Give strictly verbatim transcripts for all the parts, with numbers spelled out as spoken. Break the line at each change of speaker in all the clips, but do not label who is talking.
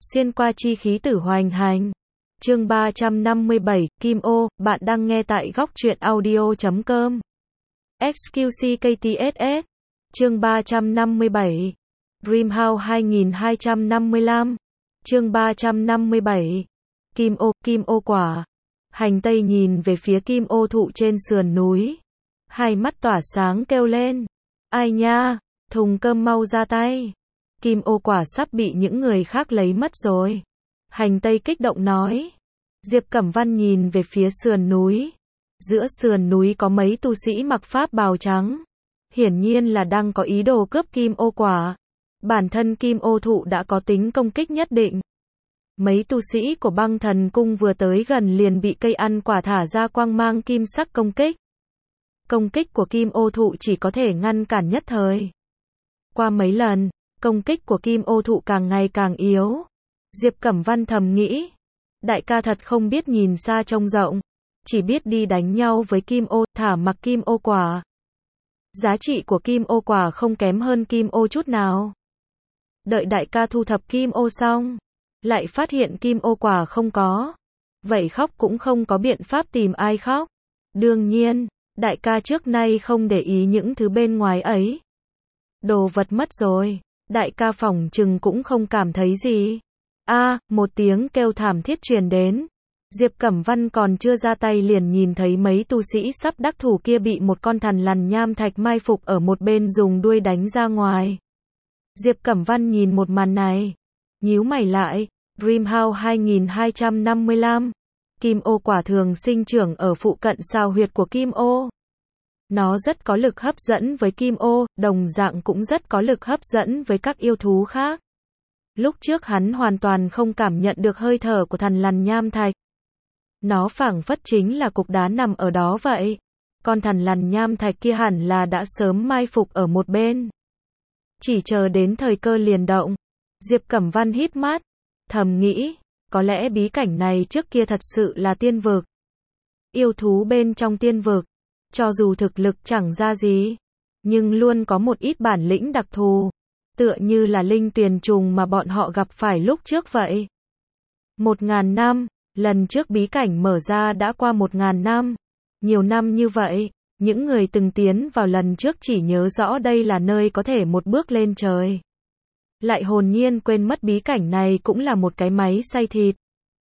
Xuyên qua chi khí tử hoành hành. Chương ba trăm năm mươi bảy, Kim Ô, bạn đang nghe tại góc truyện audio chấm com. ích quy xê ca tê ét ét. Chương ba trăm năm mươi bảy. Dreamhouse hai nghìn hai trăm năm mươi lăm. Chương ba trăm năm mươi bảy. Kim Ô, Kim Ô quả. Hành Tây nhìn về phía Kim Ô thụ trên sườn núi. Hai mắt tỏa sáng kêu lên. Ai nha, thùng cơm mau ra tay. Kim Ô quả sắp bị những người khác lấy mất rồi. Hành Tây kích động nói. Diệp Cẩm Văn nhìn về phía sườn núi. Giữa sườn núi có mấy tu sĩ mặc pháp bào trắng. Hiển nhiên là đang có ý đồ cướp Kim Ô quả. Bản thân Kim Ô thụ đã có tính công kích nhất định. Mấy tu sĩ của Băng Thần Cung vừa tới gần liền bị cây ăn quả thả ra quang mang kim sắc công kích. Công kích của Kim Ô thụ chỉ có thể ngăn cản nhất thời. Qua mấy lần, công kích của Kim Ô thụ càng ngày càng yếu. Diệp Cẩm Văn thầm nghĩ. Đại ca thật không biết nhìn xa trông rộng. Chỉ biết đi đánh nhau với Kim Ô, thả mặc Kim Ô quả. Giá trị của Kim Ô quả không kém hơn Kim Ô chút nào. Đợi đại ca thu thập Kim Ô xong, lại phát hiện Kim Ô quả không có. Vậy khóc cũng không có biện pháp tìm ai khóc. Đương nhiên, đại ca trước nay không để ý những thứ bên ngoài ấy. Đồ vật mất rồi, đại ca phỏng chừng cũng không cảm thấy gì. A, à, một tiếng kêu thảm thiết truyền đến. Diệp Cẩm Văn còn chưa ra tay liền nhìn thấy mấy tu sĩ sắp đắc thủ kia bị một con thằn lằn nham thạch mai phục ở một bên dùng đuôi đánh ra ngoài. Diệp Cẩm Văn nhìn một màn này, nhíu mày lại. Dreamhouse hai nghìn hai trăm năm mươi lăm. Kim Ô quả thường sinh trưởng ở phụ cận sao huyệt của Kim Ô. Nó rất có lực hấp dẫn với Kim Ô, đồng dạng cũng rất có lực hấp dẫn với các yêu thú khác. Lúc trước hắn hoàn toàn không cảm nhận được hơi thở của thằn lằn nham thạch. Nó phảng phất chính là cục đá nằm ở đó vậy. Con thằn lằn nham thạch kia hẳn là đã sớm mai phục ở một bên. Chỉ chờ đến thời cơ liền động. Diệp Cẩm Văn híp mắt, thầm nghĩ, có lẽ bí cảnh này trước kia thật sự là tiên vực. Yêu thú bên trong tiên vực, cho dù thực lực chẳng ra gì, nhưng luôn có một ít bản lĩnh đặc thù, tựa như là linh tuyền trùng mà bọn họ gặp phải lúc trước vậy. Một ngàn năm, lần trước bí cảnh mở ra đã qua một ngàn năm. Nhiều năm như vậy, những người từng tiến vào lần trước chỉ nhớ rõ đây là nơi có thể một bước lên trời. Lại hồn nhiên quên mất bí cảnh này cũng là một cái máy xay thịt.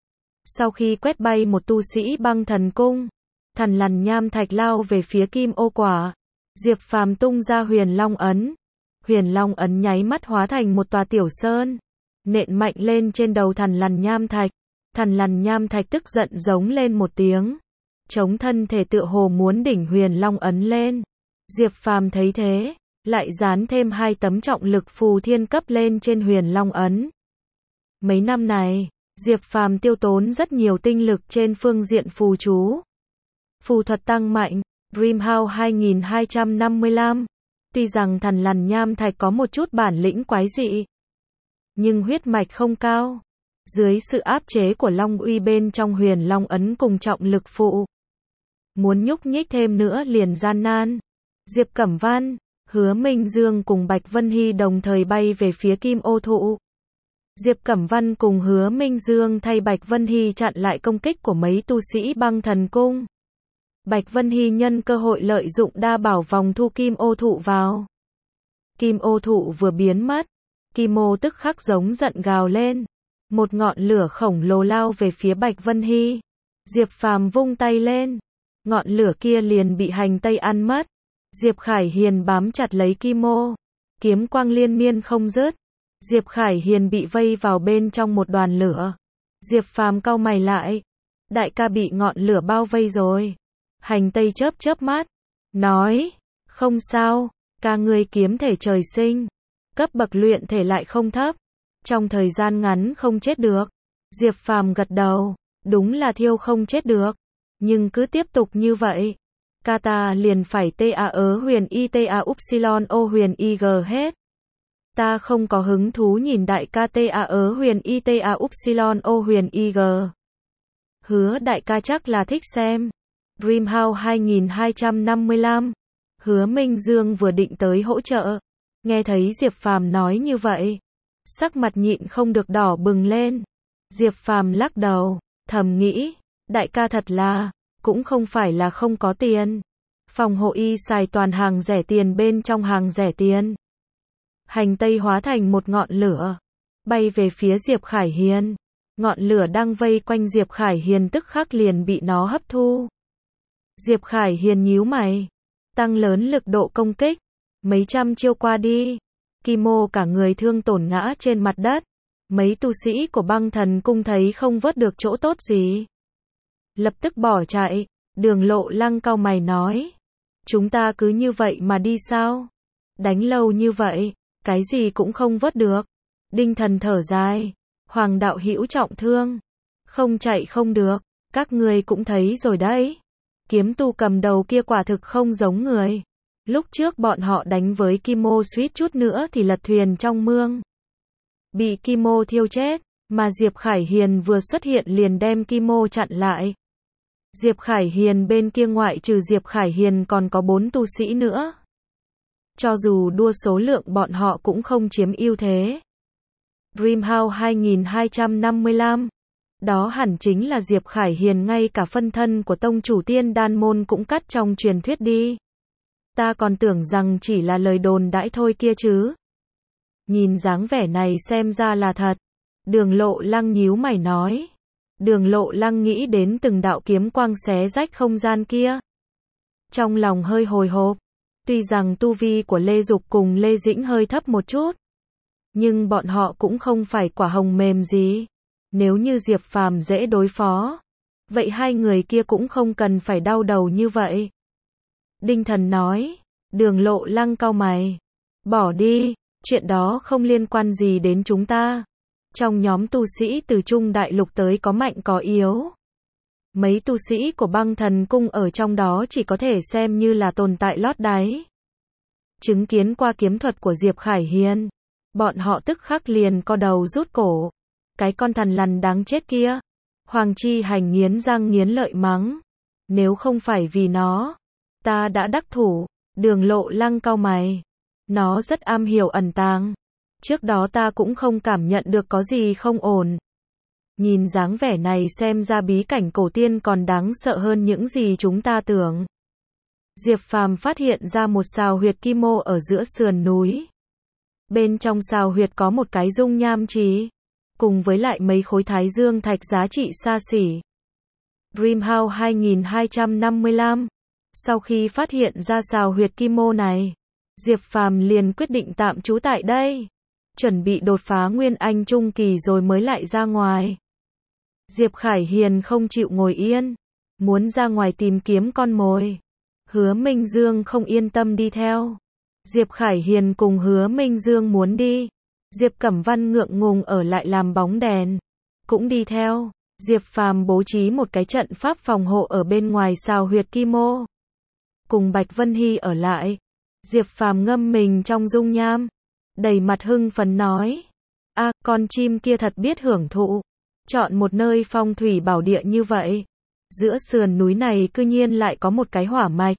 Sau khi quét bay một tu sĩ Băng Thần Cung, thằn lằn nham thạch lao về phía Kim Ô quả. Diệp Phàm tung ra Huyền Long ấn. Huyền Long ấn nháy mắt hóa thành một tòa tiểu sơn, nện mạnh lên trên đầu thằn lằn nham thạch. Thằn lằn nham thạch tức giận giống lên một tiếng, chống thân thể tựa hồ muốn đỉnh Huyền Long ấn lên. Diệp Phàm thấy thế, lại dán thêm hai tấm trọng lực phù thiên cấp lên trên Huyền Long ấn. Mấy năm này, Diệp Phàm tiêu tốn rất nhiều tinh lực trên phương diện phù chú. Phù thuật tăng mạnh. Dreamhouse hai nghìn hai trăm năm mươi lăm. Tuy rằng thằn lằn nham thạch có một chút bản lĩnh quái dị, nhưng huyết mạch không cao. Dưới sự áp chế của Long uy bên trong Huyền Long ấn cùng trọng lực phụ, muốn nhúc nhích thêm nữa liền gian nan. Diệp Cẩm Văn, Hứa Minh Dương cùng Bạch Vân Hy đồng thời bay về phía Kim Ô thụ. Diệp Cẩm Văn cùng Hứa Minh Dương thay Bạch Vân Hy chặn lại công kích của mấy tu sĩ Băng Thần Cung. Bạch Vân Hy nhân cơ hội lợi dụng đa bảo vòng thu Kim Ô thụ vào. Kim Ô thụ vừa biến mất, Kim Ô tức khắc giống giận gào lên. Một ngọn lửa khổng lồ lao về phía Bạch Vân Hy. Diệp Phàm vung tay lên, ngọn lửa kia liền bị Hành Tây ăn mất. Diệp Khải Hiền bám chặt lấy Kim Ô, kiếm quang liên miên không dứt. Diệp Khải Hiền bị vây vào bên trong một đoàn lửa. Diệp Phàm cau mày lại, đại ca bị ngọn lửa bao vây rồi. Hành Tây chớp chớp mắt, nói, không sao, ca ngươi kiếm thể trời sinh, cấp bậc luyện thể lại không thấp, trong thời gian ngắn không chết được. Diệp Phàm gật đầu, đúng là thiêu không chết được, nhưng cứ tiếp tục như vậy, ca ta liền phải ta ớ huyền y ta upsilon o huyền y g hết. Ta không có hứng thú nhìn đại ca ta ớ huyền y ta upsilon o huyền y g. Hứa đại ca chắc là thích xem. Dreamhouse hai nghìn hai trăm năm mươi lăm. Hứa Minh Dương vừa định tới hỗ trợ, nghe thấy Diệp Phàm nói như vậy, Sắc mặt nhịn không được đỏ bừng lên. Diệp Phàm lắc đầu, thầm nghĩ, đại ca thật là, cũng không phải là không có tiền. Phòng hộ y xài toàn hàng rẻ tiền bên trong hàng rẻ tiền. Hành tây hóa thành một ngọn lửa, bay về phía Diệp Khải Hiên. Ngọn lửa đang vây quanh Diệp Khải Hiên tức khắc liền bị nó hấp thu. Diệp Khải Hiên nhíu mày, tăng lớn lực độ công kích. Mấy trăm chiêu qua đi, Kimo cả người thương tổn ngã trên mặt đất. Mấy tu sĩ của Băng Thần Cung thấy không vớt được chỗ tốt gì, lập tức bỏ chạy. Đường Lộ Lăng cau mày nói, chúng ta cứ như vậy mà đi sao? Đánh lâu như vậy, cái gì cũng không vớt được. Đinh Thần thở dài, Hoàng đạo hữu trọng thương, không chạy không được, các người cũng thấy rồi đấy. Kiếm tu cầm đầu kia quả thực không giống người. Lúc trước bọn họ đánh với Kimo suýt chút nữa thì lật thuyền trong mương, bị Kimo thiêu chết, mà Diệp Khải Hiền vừa xuất hiện liền đem Kimo chặn lại. Diệp Khải Hiền bên kia ngoại trừ Diệp Khải Hiền còn có bốn tu sĩ nữa. Cho dù đua số lượng bọn họ cũng không chiếm ưu thế. Dreamhouse hai nghìn hai trăm năm mươi lăm. Đó hẳn chính là Diệp Khải Hiền, ngay cả phân thân của tông chủ Tiên Đan môn cũng cắt trong truyền thuyết đi. Ta còn tưởng rằng chỉ là lời đồn đãi thôi kia chứ. Nhìn dáng vẻ này xem ra là thật. Đường Lộ Lăng nhíu mày nói. Đường Lộ Lăng nghĩ đến từng đạo kiếm quang xé rách không gian kia. Trong lòng hơi hồi hộp. Tuy rằng tu vi của Lê Dục cùng Lê Dĩnh hơi thấp một chút, nhưng bọn họ cũng không phải quả hồng mềm gì. Nếu như Diệp Phàm dễ đối phó, vậy hai người kia cũng không cần phải đau đầu như vậy. Đinh Thần nói. Đường Lộ Lăng cau mày. Bỏ đi, chuyện đó không liên quan gì đến chúng ta. Trong nhóm tu sĩ từ Trung Đại Lục tới có mạnh có yếu. Mấy tu sĩ của Băng Thần Cung ở trong đó chỉ có thể xem như là tồn tại lót đáy. Chứng kiến qua kiếm thuật của Diệp Khải Hiên, bọn họ tức khắc liền co đầu rút cổ. Cái con thằn lằn đáng chết kia. Hoàng Chi Hành nghiến răng nghiến lợi mắng. Nếu không phải vì nó, ta đã đắc thủ. Đường Lộ Lăng cau mày. Nó rất am hiểu ẩn tàng. Trước đó ta cũng không cảm nhận được có gì không ổn. Nhìn dáng vẻ này xem ra bí cảnh cổ tiên còn đáng sợ hơn những gì chúng ta tưởng. Diệp Phàm phát hiện ra một sào huyệt Kimo ở giữa sườn núi. Bên trong sào huyệt có một cái dung nham trì, cùng với lại mấy khối thái dương thạch giá trị xa xỉ. Dreamhouse hai nghìn hai trăm năm mươi lăm. Sau khi phát hiện ra sào huyệt Kimo này, Diệp Phàm liền quyết định tạm trú tại đây, chuẩn bị đột phá Nguyên Anh Trung Kỳ rồi mới lại ra ngoài. Diệp Khải Hiền không chịu ngồi yên, muốn ra ngoài tìm kiếm con mồi. Hứa Minh Dương không yên tâm đi theo. Diệp Khải Hiền cùng Hứa Minh Dương muốn đi. Diệp Cẩm Văn ngượng ngùng ở lại làm bóng đèn, cũng đi theo. Diệp Phàm bố trí một cái trận pháp phòng hộ ở bên ngoài sào huyệt Kimo, cùng Bạch Vân Hy ở lại. Diệp Phàm ngâm mình trong dung nham, đầy mặt hưng phấn nói: "A, à, con chim kia thật biết hưởng thụ, chọn một nơi phong thủy bảo địa như vậy, giữa sườn núi này cư nhiên lại có một cái hỏa mạch.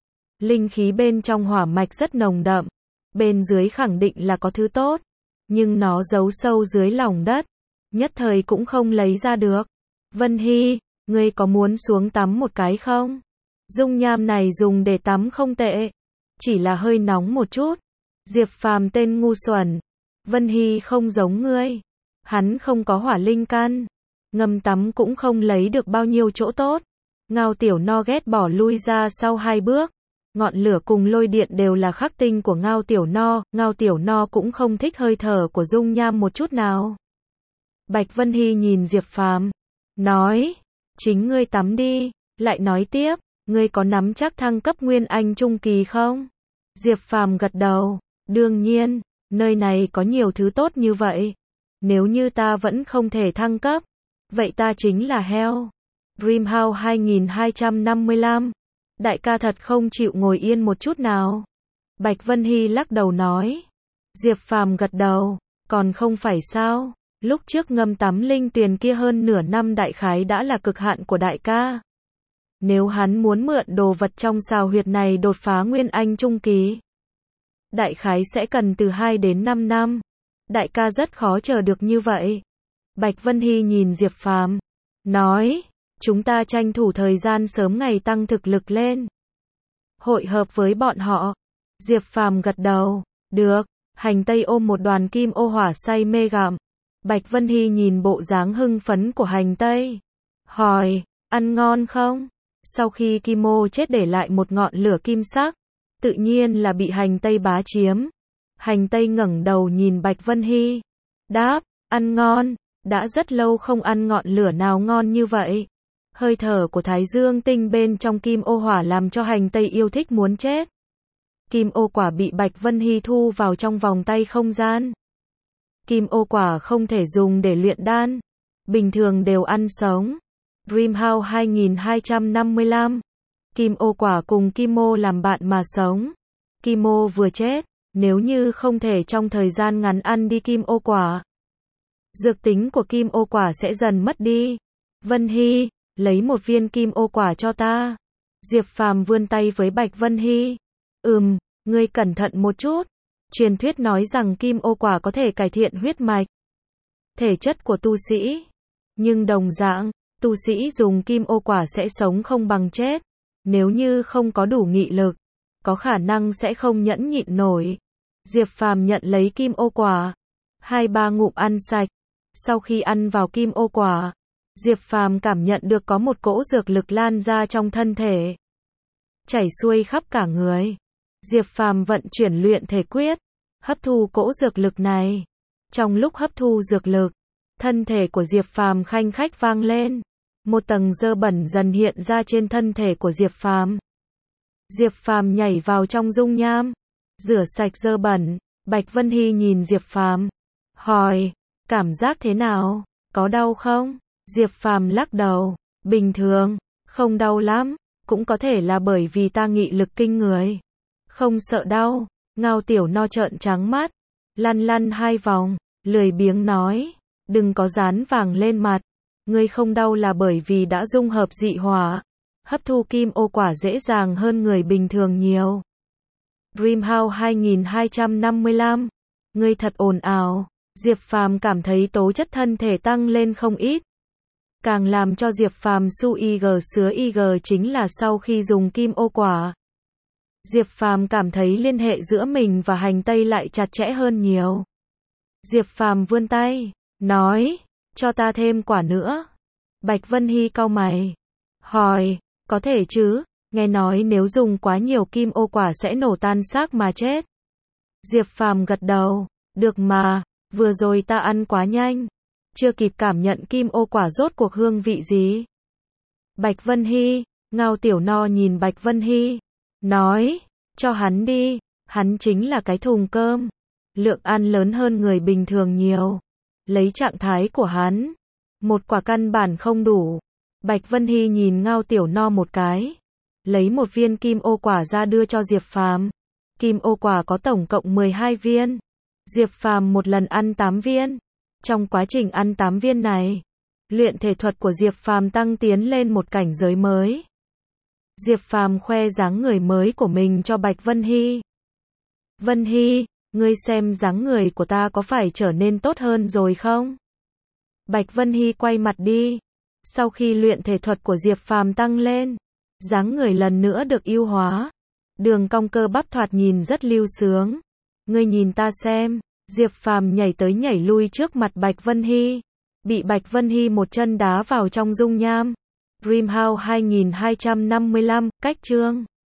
Linh khí bên trong hỏa mạch rất nồng đậm, bên dưới khẳng định là có thứ tốt, nhưng nó giấu sâu dưới lòng đất, nhất thời cũng không lấy ra được. Vân Hy, ngươi có muốn xuống tắm một cái không? Dung nham này dùng để tắm không tệ, chỉ là hơi nóng một chút." Diệp Phàm tên ngu xuẩn. Vân Hy không giống ngươi, hắn không có hỏa linh căn, ngâm tắm cũng không lấy được bao nhiêu chỗ tốt. Ngao Tiểu No ghét bỏ lui ra sau hai bước. Ngọn lửa cùng lôi điện đều là khắc tinh của Ngao Tiểu No, Ngao Tiểu No cũng không thích hơi thở của dung nham một chút nào. Bạch Vân Hy nhìn Diệp Phàm, nói: "Chính ngươi tắm đi." Lại nói tiếp: "Ngươi có nắm chắc thăng cấp Nguyên Anh Trung Kỳ không?" Diệp Phàm gật đầu: "Đương nhiên, nơi này có nhiều thứ tốt như vậy. Nếu như ta vẫn không thể thăng cấp, vậy ta chính là heo." Dreamhouse hai nghìn hai trăm năm mươi lăm. Đại ca thật không chịu ngồi yên một chút nào. Bạch Vân Hy lắc đầu nói. Diệp Phàm gật đầu: "Còn không phải sao, lúc trước ngâm tắm linh tuyền kia hơn nửa năm đại khái đã là cực hạn của đại ca. Nếu hắn muốn mượn đồ vật trong sào huyệt này đột phá Nguyên Anh Trung Kỳ, đại khái sẽ cần từ hai đến năm năm. Đại ca rất khó chờ được như vậy. Bạch Vân Hy nhìn Diệp Phàm, nói, chúng ta tranh thủ thời gian sớm ngày tăng thực lực lên. Hội hợp với bọn họ. Diệp Phàm gật đầu, được. Hành Tây ôm một đoàn kim ô hỏa say mê gặm. Bạch Vân Hy nhìn bộ dáng hưng phấn của Hành Tây, hỏi, ăn ngon không? Sau khi kim ô chết để lại một ngọn lửa kim sắc, tự nhiên là bị Hành Tây bá chiếm. Hành Tây ngẩng đầu nhìn Bạch Vân Hy, đáp, ăn ngon, đã rất lâu không ăn ngọn lửa nào ngon như vậy. Hơi thở của Thái Dương tinh bên trong kim ô hỏa làm cho Hành Tây yêu thích muốn chết. Kim ô quả bị Bạch Vân Hy thu vào trong vòng tay không gian. Kim ô quả không thể dùng để luyện đan, bình thường đều ăn sống. Dreamhouse hai nghìn hai trăm năm mươi lăm. Kim ô quả cùng kim ô làm bạn mà sống. Kim ô vừa chết, nếu như không thể trong thời gian ngắn ăn đi kim ô quả, dược tính của kim ô quả sẽ dần mất đi. Vân Hy, lấy một viên kim ô quả cho ta. Diệp Phàm vươn tay với Bạch Vân Hy. Ừm, ngươi cẩn thận một chút. Truyền thuyết nói rằng kim ô quả có thể cải thiện huyết mạch, thể chất của tu sĩ. Nhưng đồng dạng, tu sĩ dùng kim ô quả sẽ sống không bằng chết. Nếu như không có đủ nghị lực, có khả năng sẽ không nhẫn nhịn nổi. Diệp Phàm nhận lấy kim ô quả, hai ba ngụm ăn sạch. Sau khi ăn vào kim ô quả, Diệp Phàm cảm nhận được có một cỗ dược lực lan ra trong thân thể, chảy xuôi khắp cả người. Diệp Phàm vận chuyển luyện thể quyết, hấp thu cỗ dược lực này. Trong lúc hấp thu dược lực, thân thể của Diệp Phàm khanh khách vang lên. Một tầng dơ bẩn dần hiện ra trên thân thể của Diệp Phàm. Diệp Phàm nhảy vào trong dung nham, rửa sạch dơ bẩn. Bạch Vân Hy nhìn Diệp Phàm, hỏi, cảm giác thế nào, có đau không? Diệp Phàm lắc đầu, bình thường, không đau lắm, cũng có thể là bởi vì ta nghị lực kinh người. Không sợ đau. Ngao Tiểu No trợn trắng mắt, lăn lăn hai vòng, lười biếng nói, đừng có dán vàng lên mặt. Ngươi không đau là bởi vì đã dung hợp dị hỏa, hấp thu kim ô quả dễ dàng hơn người bình thường nhiều. Dreamhouse hai nghìn hai trăm năm mươi lăm. Ngươi thật ồn ào. Diệp Phàm cảm thấy tố chất thân thể tăng lên không ít. Càng làm cho Diệp Phàm su ig sứa ig chính là sau khi dùng kim ô quả, Diệp Phàm cảm thấy liên hệ giữa mình và Hành Tây lại chặt chẽ hơn nhiều. Diệp Phàm vươn tay, nói, cho ta thêm quả nữa. Bạch Vân Hy cau mày, hỏi, có thể chứ, nghe nói nếu dùng quá nhiều kim ô quả sẽ nổ tan xác mà chết. Diệp Phàm gật đầu, được mà, vừa rồi ta ăn quá nhanh, chưa kịp cảm nhận kim ô quả rốt cuộc hương vị gì. Bạch Vân Hy, Ngao Tiểu No nhìn Bạch Vân Hy, nói, cho hắn đi, hắn chính là cái thùng cơm, lượng ăn lớn hơn người bình thường nhiều. Lấy trạng thái của hắn, một quả căn bản không đủ. Bạch Vân Hy nhìn Ngao Tiểu No một cái, lấy một viên kim ô quả ra đưa cho Diệp Phàm. Kim ô quả có tổng cộng mười hai viên. Diệp Phàm một lần ăn tám viên. Trong quá trình ăn tám viên này, luyện thể thuật của Diệp Phàm tăng tiến lên một cảnh giới mới. Diệp Phàm khoe dáng người mới của mình cho Bạch Vân Hy. Vân Hy, ngươi xem dáng người của ta có phải trở nên tốt hơn rồi không? Bạch Vân Hy quay mặt đi. Sau khi luyện thể thuật của Diệp Phàm tăng lên, dáng người lần nữa được ưu hóa. Đường cong cơ bắp thoạt nhìn rất lưu sướng. Ngươi nhìn ta xem. Diệp Phàm nhảy tới nhảy lui trước mặt Bạch Vân Hy, bị Bạch Vân Hy một chân đá vào trong dung nham. Dreamhouse hai nghìn hai trăm năm mươi lăm, cách chương